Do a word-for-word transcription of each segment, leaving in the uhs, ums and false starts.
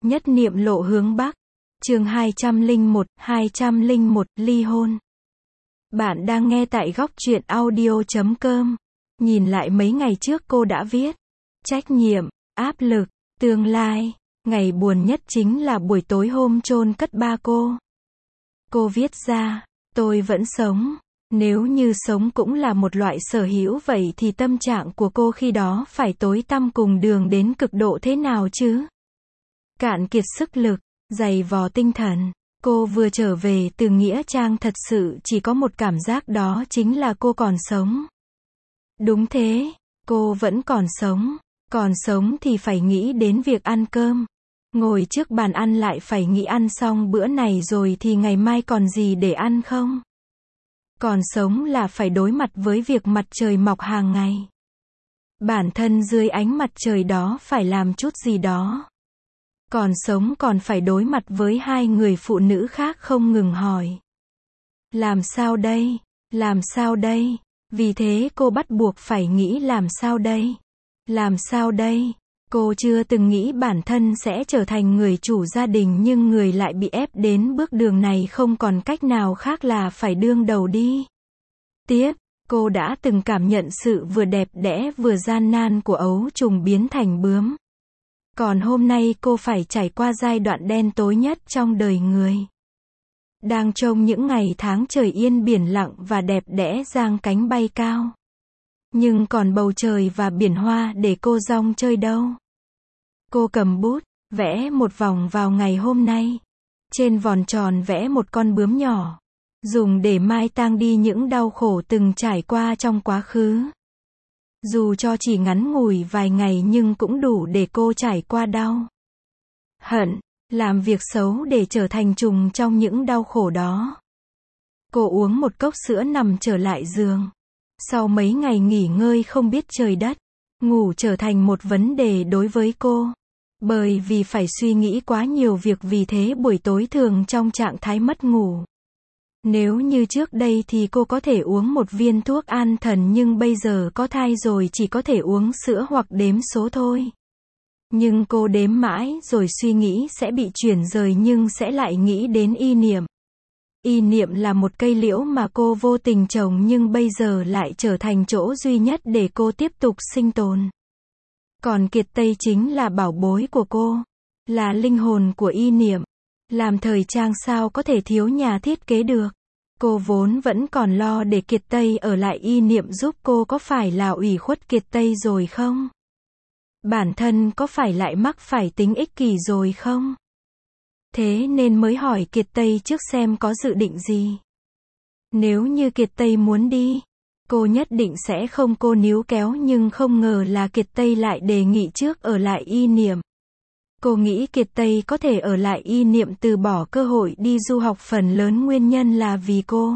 Nhất niệm lộ hướng Bắc. Chương hai trăm lẻ một, hai trăm lẻ một, ly hôn. Bạn đang nghe tại góc truyện audio chấm com. Nhìn lại mấy ngày trước cô đã viết. Trách nhiệm, áp lực, tương lai. Ngày buồn nhất chính là buổi tối hôm chôn cất ba cô. Cô viết ra, tôi vẫn sống. Nếu như sống cũng là một loại sở hữu vậy thì tâm trạng của cô khi đó phải tối tăm cùng đường đến cực độ thế nào chứ? Cạn kiệt sức lực, dày vò tinh thần. Cô vừa trở về từ Nghĩa Trang thật sự chỉ có một cảm giác, đó chính là cô còn sống. Đúng thế, cô vẫn còn sống. Còn sống thì phải nghĩ đến việc ăn cơm. Ngồi trước bàn ăn lại phải nghĩ ăn xong bữa này rồi thì ngày mai còn gì để ăn không? Còn sống là phải đối mặt với việc mặt trời mọc hàng ngày. Bản thân dưới ánh mặt trời đó phải làm chút gì đó. Còn sống còn phải đối mặt với hai người phụ nữ khác không ngừng hỏi. Làm sao đây? Làm sao đây? Vì thế cô bắt buộc phải nghĩ làm sao đây? Làm sao đây? Cô chưa từng nghĩ bản thân sẽ trở thành người chủ gia đình, nhưng người lại bị ép đến bước đường này, không còn cách nào khác là phải đương đầu đi. Tiếp, cô đã từng cảm nhận sự vừa đẹp đẽ vừa gian nan của ấu trùng biến thành bướm. Còn hôm nay cô phải trải qua giai đoạn đen tối nhất trong đời người. Đang trông những ngày tháng trời yên biển lặng và đẹp đẽ giang cánh bay cao. Nhưng còn bầu trời và biển hoa để cô dong chơi đâu. Cô cầm bút, vẽ một vòng vào ngày hôm nay. Trên vòng tròn vẽ một con bướm nhỏ. Dùng để mai tang đi những đau khổ từng trải qua trong quá khứ. Dù cho chỉ ngắn ngủi vài ngày nhưng cũng đủ để cô trải qua đau, hận, làm việc xấu để trở thành trùng trong những đau khổ đó. Cô uống một cốc sữa nằm trở lại giường. Sau mấy ngày nghỉ ngơi không biết trời đất, ngủ trở thành một vấn đề đối với cô. Bởi vì phải suy nghĩ quá nhiều việc, vì thế buổi tối thường trong trạng thái mất ngủ. Nếu như trước đây thì cô có thể uống một viên thuốc an thần, nhưng bây giờ có thai rồi chỉ có thể uống sữa hoặc đếm số thôi. Nhưng cô đếm mãi rồi suy nghĩ sẽ bị chuyển rời, nhưng sẽ lại nghĩ đến y niệm. Y niệm là một cây liễu mà cô vô tình trồng nhưng bây giờ lại trở thành chỗ duy nhất để cô tiếp tục sinh tồn. Còn Kiệt Tây chính là bảo bối của cô, là linh hồn của y niệm. Làm thời trang sao có thể thiếu nhà thiết kế được. Cô vốn vẫn còn lo để Kiệt Tây ở lại y niệm giúp cô, có phải là ủy khuất Kiệt Tây rồi không? Bản thân có phải lại mắc phải tính ích kỷ rồi không? Thế nên mới hỏi Kiệt Tây trước xem có dự định gì. Nếu như Kiệt Tây muốn đi, cô nhất định sẽ không cô níu kéo, nhưng không ngờ là Kiệt Tây lại đề nghị trước ở lại y niệm. Cô nghĩ Kiệt Tây có thể ở lại y niệm từ bỏ cơ hội đi du học, phần lớn nguyên nhân là vì cô.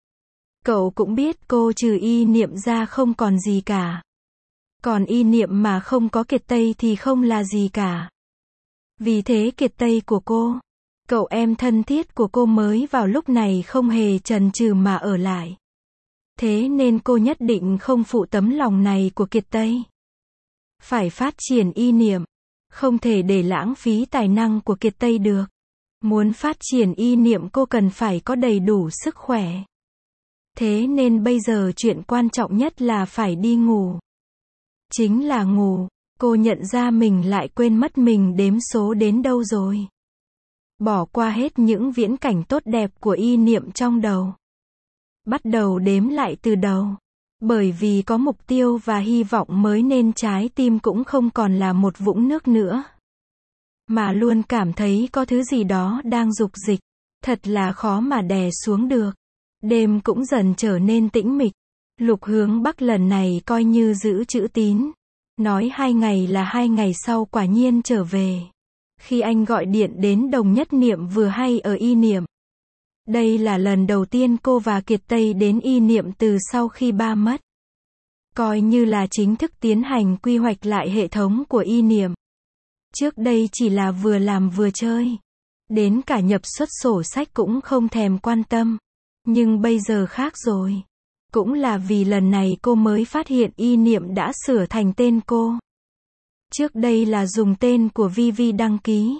Cậu cũng biết cô trừ y niệm ra không còn gì cả. Còn y niệm mà không có Kiệt Tây thì không là gì cả. Vì thế Kiệt Tây của cô, cậu em thân thiết của cô mới vào lúc này không hề chần chừ mà ở lại. Thế nên cô nhất định không phụ tấm lòng này của Kiệt Tây. Phải phát triển y niệm. Không thể để lãng phí tài năng của Kiệt Tây được. Muốn phát triển y niệm cô cần phải có đầy đủ sức khỏe. Thế nên bây giờ chuyện quan trọng nhất là phải đi ngủ. Chính là ngủ. Cô nhận ra mình lại quên mất mình đếm số đến đâu rồi. Bỏ qua hết những viễn cảnh tốt đẹp của y niệm trong đầu. Bắt đầu đếm lại từ đầu. Bởi vì có mục tiêu và hy vọng mới nên trái tim cũng không còn là một vũng nước nữa. Mà luôn cảm thấy có thứ gì đó đang dục dịch. Thật là khó mà đè xuống được. Đêm cũng dần trở nên tĩnh mịch. Lục Hướng Bắc lần này coi như giữ chữ tín. Nói hai ngày là hai ngày sau quả nhiên trở về. Khi anh gọi điện đến Đồng Nhất Niệm vừa hay ở y niệm. Đây là lần đầu tiên cô và Kiệt Tây đến y niệm từ sau khi ba mất. Coi như là chính thức tiến hành quy hoạch lại hệ thống của y niệm. Trước đây chỉ là vừa làm vừa chơi. Đến cả nhập xuất sổ sách cũng không thèm quan tâm. Nhưng bây giờ khác rồi. Cũng là vì lần này cô mới phát hiện y niệm đã sửa thành tên cô. Trước đây là dùng tên của Vi Vi đăng ký.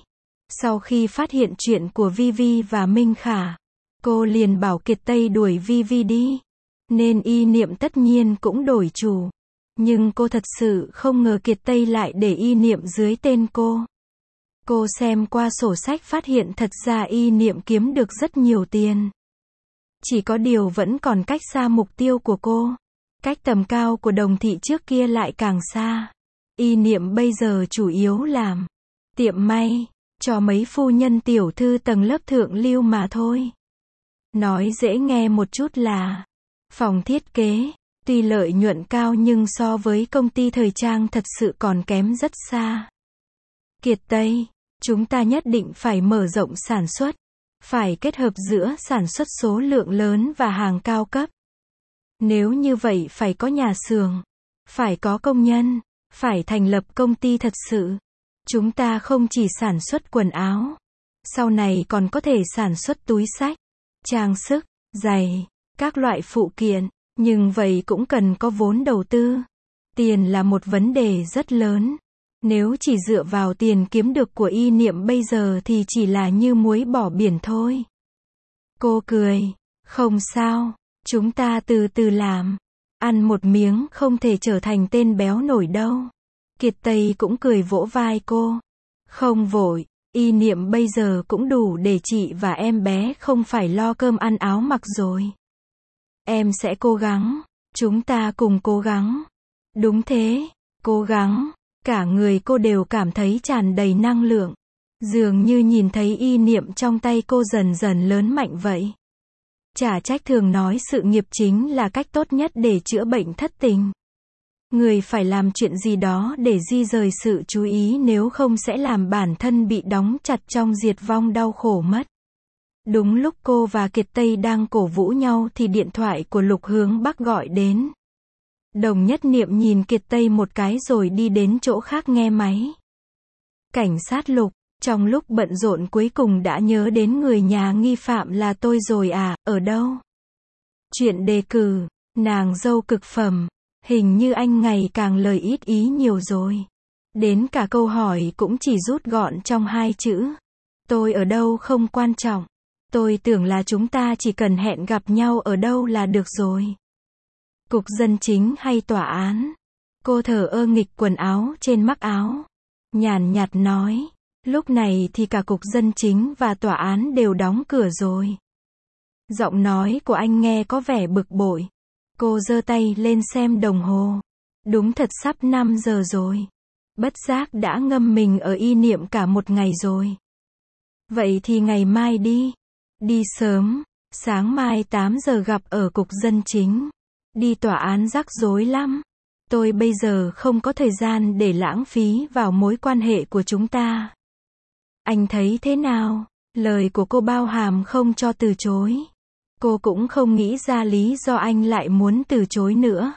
Sau khi phát hiện chuyện của Vivi và Minh Khả, cô liền bảo Kiệt Tây đuổi Vivi đi. Nên y niệm tất nhiên cũng đổi chủ. Nhưng cô thật sự không ngờ Kiệt Tây lại để y niệm dưới tên cô. Cô xem qua sổ sách phát hiện thật ra y niệm kiếm được rất nhiều tiền. Chỉ có điều vẫn còn cách xa mục tiêu của cô. Cách tầm cao của Đồng Thị trước kia lại càng xa. Y niệm bây giờ chủ yếu làm tiệm may cho mấy phu nhân tiểu thư tầng lớp thượng lưu mà thôi. Nói dễ nghe một chút là phòng thiết kế. Tuy lợi nhuận cao nhưng so với công ty thời trang thật sự còn kém rất xa. Kiệt Tây, chúng ta nhất định phải mở rộng sản xuất. Phải kết hợp giữa sản xuất số lượng lớn và hàng cao cấp. Nếu như vậy phải có nhà xưởng, phải có công nhân, phải thành lập công ty thật sự. Chúng ta không chỉ sản xuất quần áo, sau này còn có thể sản xuất túi xách, trang sức, giày, các loại phụ kiện, nhưng vậy cũng cần có vốn đầu tư. Tiền là một vấn đề rất lớn. Nếu chỉ dựa vào tiền kiếm được của y niệm bây giờ thì chỉ là như muối bỏ biển thôi. Cô cười, không sao, chúng ta từ từ làm. Ăn một miếng không thể trở thành tên béo nổi đâu. Kiệt Tây cũng cười vỗ vai cô. Không vội, y niệm bây giờ cũng đủ để chị và em bé không phải lo cơm ăn áo mặc rồi. Em sẽ cố gắng, chúng ta cùng cố gắng. Đúng thế, cố gắng. Cả người cô đều cảm thấy tràn đầy năng lượng. Dường như nhìn thấy y niệm trong tay cô dần dần lớn mạnh vậy. Chả trách thường nói sự nghiệp chính là cách tốt nhất để chữa bệnh thất tình. Người phải làm chuyện gì đó để di rời sự chú ý, nếu không sẽ làm bản thân bị đóng chặt trong diệt vong đau khổ mất. Đúng lúc cô và Kiệt Tây đang cổ vũ nhau thì điện thoại của Lục Hướng Bắc gọi đến. Đồng Nhất Niệm nhìn Kiệt Tây một cái rồi đi đến chỗ khác nghe máy. Cảnh sát Lục, trong lúc bận rộn cuối cùng đã nhớ đến người nhà nghi phạm là tôi rồi à, ở đâu? Chuyện đề cử, nàng dâu cực phẩm, hình như anh ngày càng lời ít ý nhiều rồi. Đến cả câu hỏi cũng chỉ rút gọn trong hai chữ. Tôi ở đâu không quan trọng. Tôi tưởng là chúng ta chỉ cần hẹn gặp nhau ở đâu là được rồi. Cục dân chính hay tòa án? Cô thở ơ nghịch quần áo trên mắc áo. Nhàn nhạt nói. Lúc này thì cả cục dân chính và tòa án đều đóng cửa rồi. Giọng nói của anh nghe có vẻ bực bội. Cô giơ tay lên xem đồng hồ. Đúng thật sắp năm giờ rồi. Bất giác đã ngâm mình ở y niệm cả một ngày rồi. Vậy thì ngày mai đi. Đi sớm. Sáng mai tám giờ gặp ở cục dân chính. Đi tòa án rắc rối lắm. Tôi bây giờ không có thời gian để lãng phí vào mối quan hệ của chúng ta. Anh thấy thế nào? Lời của cô bao hàm không cho từ chối. Cô cũng không nghĩ ra lý do anh lại muốn từ chối nữa.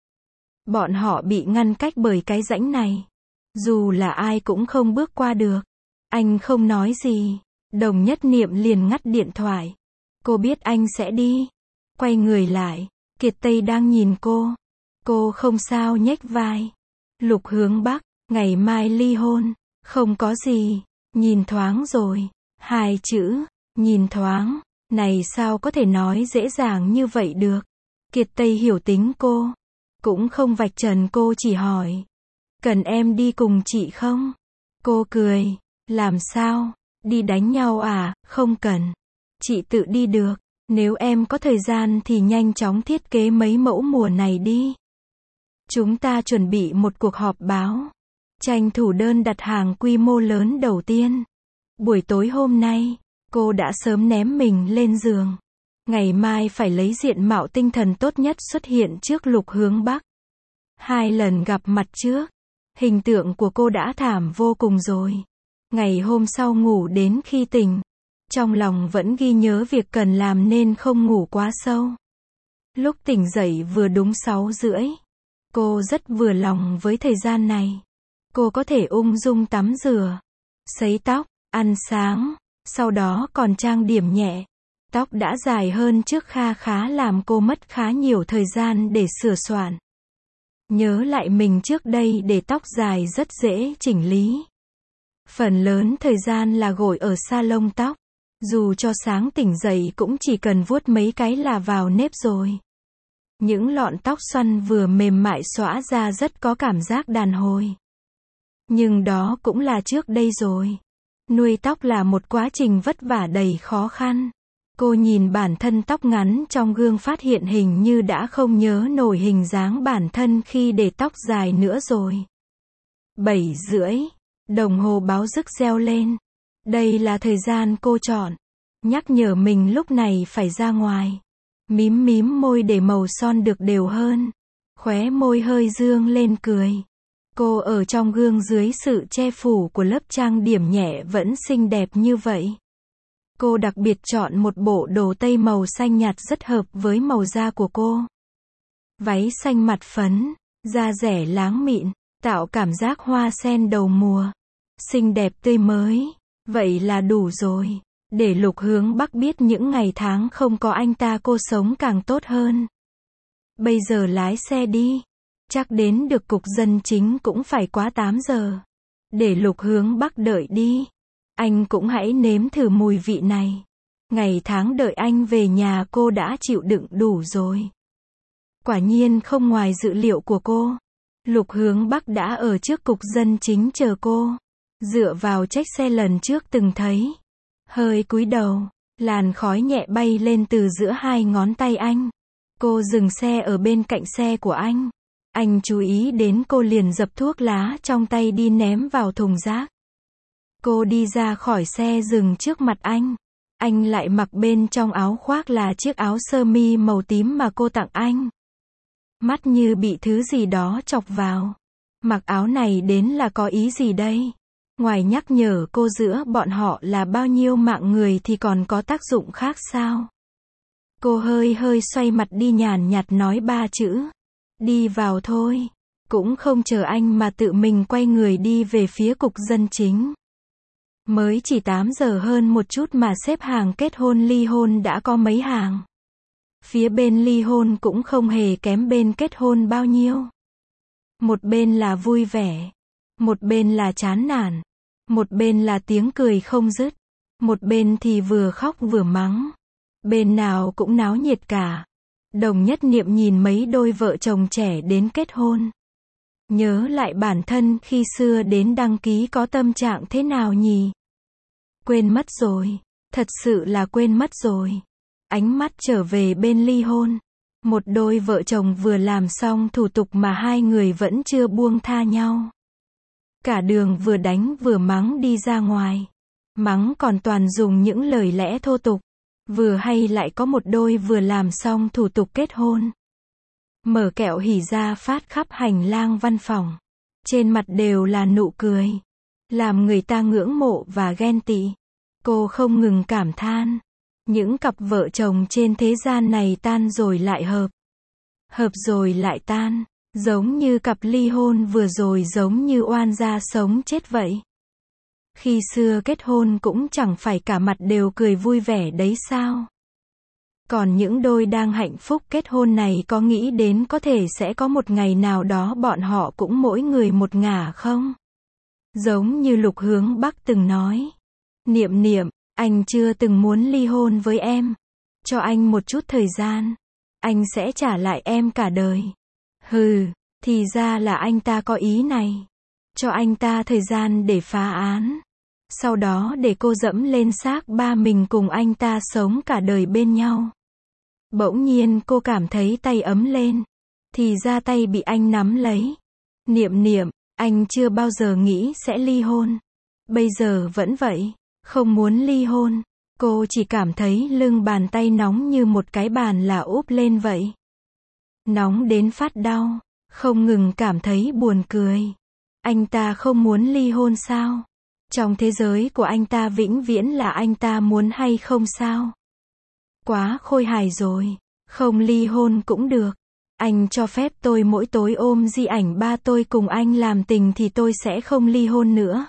Bọn họ bị ngăn cách bởi cái rãnh này. Dù là ai cũng không bước qua được. Anh không nói gì. Đồng Nhất Niệm liền ngắt điện thoại. Cô biết anh sẽ đi. Quay người lại. Kiệt Tây đang nhìn cô. Cô không sao nhếch vai. Lục Hướng Bắc, ngày mai ly hôn. Không có gì. Nhìn thoáng rồi. Hai chữ. Nhìn thoáng. Này sao có thể nói dễ dàng như vậy được. Kiệt Tây hiểu tính cô. Cũng không vạch trần cô, chỉ hỏi. Cần em đi cùng chị không? Cô cười. Làm sao? Đi đánh nhau à? Không cần. Chị tự đi được. Nếu em có thời gian thì nhanh chóng thiết kế mấy mẫu mùa này đi. Chúng ta chuẩn bị một cuộc họp báo. Tranh thủ đơn đặt hàng quy mô lớn đầu tiên. Buổi tối hôm nay, cô đã sớm ném mình lên giường. Ngày mai phải lấy diện mạo tinh thần tốt nhất xuất hiện trước Lục Hướng Bắc. Hai lần gặp mặt trước, hình tượng của cô đã thảm vô cùng rồi. Ngày hôm sau ngủ đến khi tỉnh. Trong lòng vẫn ghi nhớ việc cần làm nên không ngủ quá sâu. Lúc tỉnh dậy vừa đúng sáu rưỡi. Cô rất vừa lòng với thời gian này. Cô có thể ung dung tắm rửa, sấy tóc, ăn sáng, sau đó còn trang điểm nhẹ. Tóc đã dài hơn trước kha khá làm cô mất khá nhiều thời gian để sửa soạn. Nhớ lại mình trước đây để tóc dài rất dễ chỉnh lý. Phần lớn thời gian là gội ở salon tóc. Dù cho sáng tỉnh dậy cũng chỉ cần vuốt mấy cái là vào nếp rồi. Những lọn tóc xoăn vừa mềm mại xõa ra rất có cảm giác đàn hồi. Nhưng đó cũng là trước đây rồi. Nuôi tóc là một quá trình vất vả đầy khó khăn. Cô nhìn bản thân tóc ngắn trong gương phát hiện hình như đã không nhớ nổi hình dáng bản thân khi để tóc dài nữa rồi. Bảy rưỡi. Đồng hồ báo rức reo lên. Đây là thời gian cô chọn. Nhắc nhở mình lúc này phải ra ngoài. Mím mím môi để màu son được đều hơn. Khóe môi hơi dương lên cười. Cô ở trong gương dưới sự che phủ của lớp trang điểm nhẹ vẫn xinh đẹp như vậy. Cô đặc biệt chọn một bộ đồ tây màu xanh nhạt rất hợp với màu da của cô. Váy xanh mặt phấn, da rẻ láng mịn, tạo cảm giác hoa sen đầu mùa. Xinh đẹp tươi mới. Vậy là đủ rồi. Để Lục Hướng Bắc biết những ngày tháng không có anh ta cô sống càng tốt hơn. Bây giờ lái xe đi. Chắc đến được cục dân chính cũng phải quá tám giờ. Để Lục Hướng Bắc đợi đi. Anh cũng hãy nếm thử mùi vị này. Ngày tháng đợi anh về nhà cô đã chịu đựng đủ rồi. Quả nhiên không ngoài dự liệu của cô. Lục Hướng Bắc đã ở trước cục dân chính chờ cô. Dựa vào chiếc xe lần trước từng thấy. Hơi cúi đầu. Làn khói nhẹ bay lên từ giữa hai ngón tay anh. Cô dừng xe ở bên cạnh xe của anh. Anh chú ý đến cô liền dập thuốc lá trong tay đi ném vào thùng rác. Cô đi ra khỏi xe dừng trước mặt anh. Anh lại mặc bên trong áo khoác là chiếc áo sơ mi màu tím mà cô tặng anh. Mắt như bị thứ gì đó chọc vào. Mặc áo này đến là có ý gì đây? Ngoài nhắc nhở cô giữa bọn họ là bao nhiêu mạng người thì còn có tác dụng khác sao? Cô hơi hơi xoay mặt đi nhàn nhạt nói ba chữ. Đi vào thôi. Cũng không chờ anh mà tự mình quay người đi về phía cục dân chính. Mới chỉ tám giờ hơn một chút mà xếp hàng kết hôn ly hôn đã có mấy hàng. Phía bên ly hôn cũng không hề kém bên kết hôn bao nhiêu. Một bên là vui vẻ. Một bên là chán nản. Một bên là tiếng cười không dứt. Một bên thì vừa khóc vừa mắng. Bên nào cũng náo nhiệt cả. Đồng Nhất Niệm nhìn mấy đôi vợ chồng trẻ đến kết hôn. Nhớ lại bản thân khi xưa đến đăng ký có tâm trạng thế nào nhỉ? Quên mất rồi. Thật sự là quên mất rồi. Ánh mắt trở về bên ly hôn. Một đôi vợ chồng vừa làm xong thủ tục mà hai người vẫn chưa buông tha nhau. Cả đường vừa đánh vừa mắng đi ra ngoài. Mắng còn toàn dùng những lời lẽ thô tục. Vừa hay lại có một đôi vừa làm xong thủ tục kết hôn. Mở kẹo hỉ ra phát khắp hành lang văn phòng. Trên mặt đều là nụ cười. Làm người ta ngưỡng mộ và ghen tị. Cô không ngừng cảm than. Những cặp vợ chồng trên thế gian này tan rồi lại hợp. Hợp rồi lại tan. Giống như cặp ly hôn vừa rồi giống như oan gia sống chết vậy. Khi xưa kết hôn cũng chẳng phải cả mặt đều cười vui vẻ đấy sao? Còn những đôi đang hạnh phúc kết hôn này có nghĩ đến có thể sẽ có một ngày nào đó bọn họ cũng mỗi người một ngả không? Giống như Lục Hướng Bắc từng nói. Niệm Niệm, anh chưa từng muốn ly hôn với em. Cho anh một chút thời gian. Anh sẽ trả lại em cả đời. Hừ, thì ra là anh ta có ý này. Cho anh ta thời gian để phá án. Sau đó để cô dẫm lên xác ba mình cùng anh ta sống cả đời bên nhau. Bỗng nhiên cô cảm thấy tay ấm lên. Thì ra tay bị anh nắm lấy. Niệm Niệm, anh chưa bao giờ nghĩ sẽ ly hôn. Bây giờ vẫn vậy. Không muốn ly hôn. Cô chỉ cảm thấy lưng bàn tay nóng như một cái bàn là úp lên vậy. Nóng đến phát đau. Không ngừng cảm thấy buồn cười. Anh ta không muốn ly hôn sao? Trong thế giới của anh ta vĩnh viễn là anh ta muốn hay không sao? Quá khôi hài rồi. Không ly hôn cũng được. Anh cho phép tôi mỗi tối ôm di ảnh ba tôi cùng anh làm tình thì tôi sẽ không ly hôn nữa.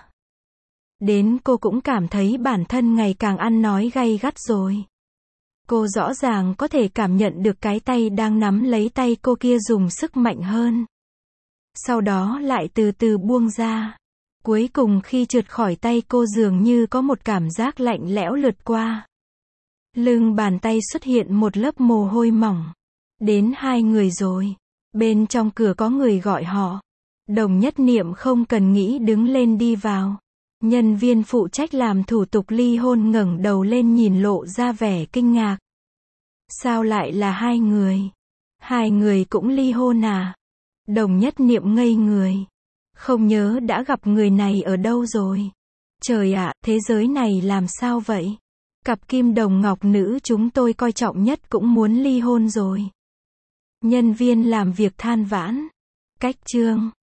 Đến cô cũng cảm thấy bản thân ngày càng ăn nói gay gắt rồi. Cô rõ ràng có thể cảm nhận được cái tay đang nắm lấy tay cô kia dùng sức mạnh hơn. Sau đó lại từ từ buông ra. Cuối cùng khi trượt khỏi tay cô dường như có một cảm giác lạnh lẽo lướt qua. Lưng bàn tay xuất hiện một lớp mồ hôi mỏng. Đến hai người rồi. Bên trong cửa có người gọi họ. Đồng Nhất Niệm không cần nghĩ đứng lên đi vào. Nhân viên phụ trách làm thủ tục ly hôn ngẩng đầu lên nhìn lộ ra vẻ kinh ngạc. Sao lại là hai người? Hai người cũng ly hôn à? Đồng Nhất Niệm ngây người. Không nhớ đã gặp người này ở đâu rồi. Trời ạ, thế giới này làm sao vậy? Cặp kim đồng ngọc nữ chúng tôi coi trọng nhất cũng muốn ly hôn rồi. Nhân viên làm việc than vãn. Cách chương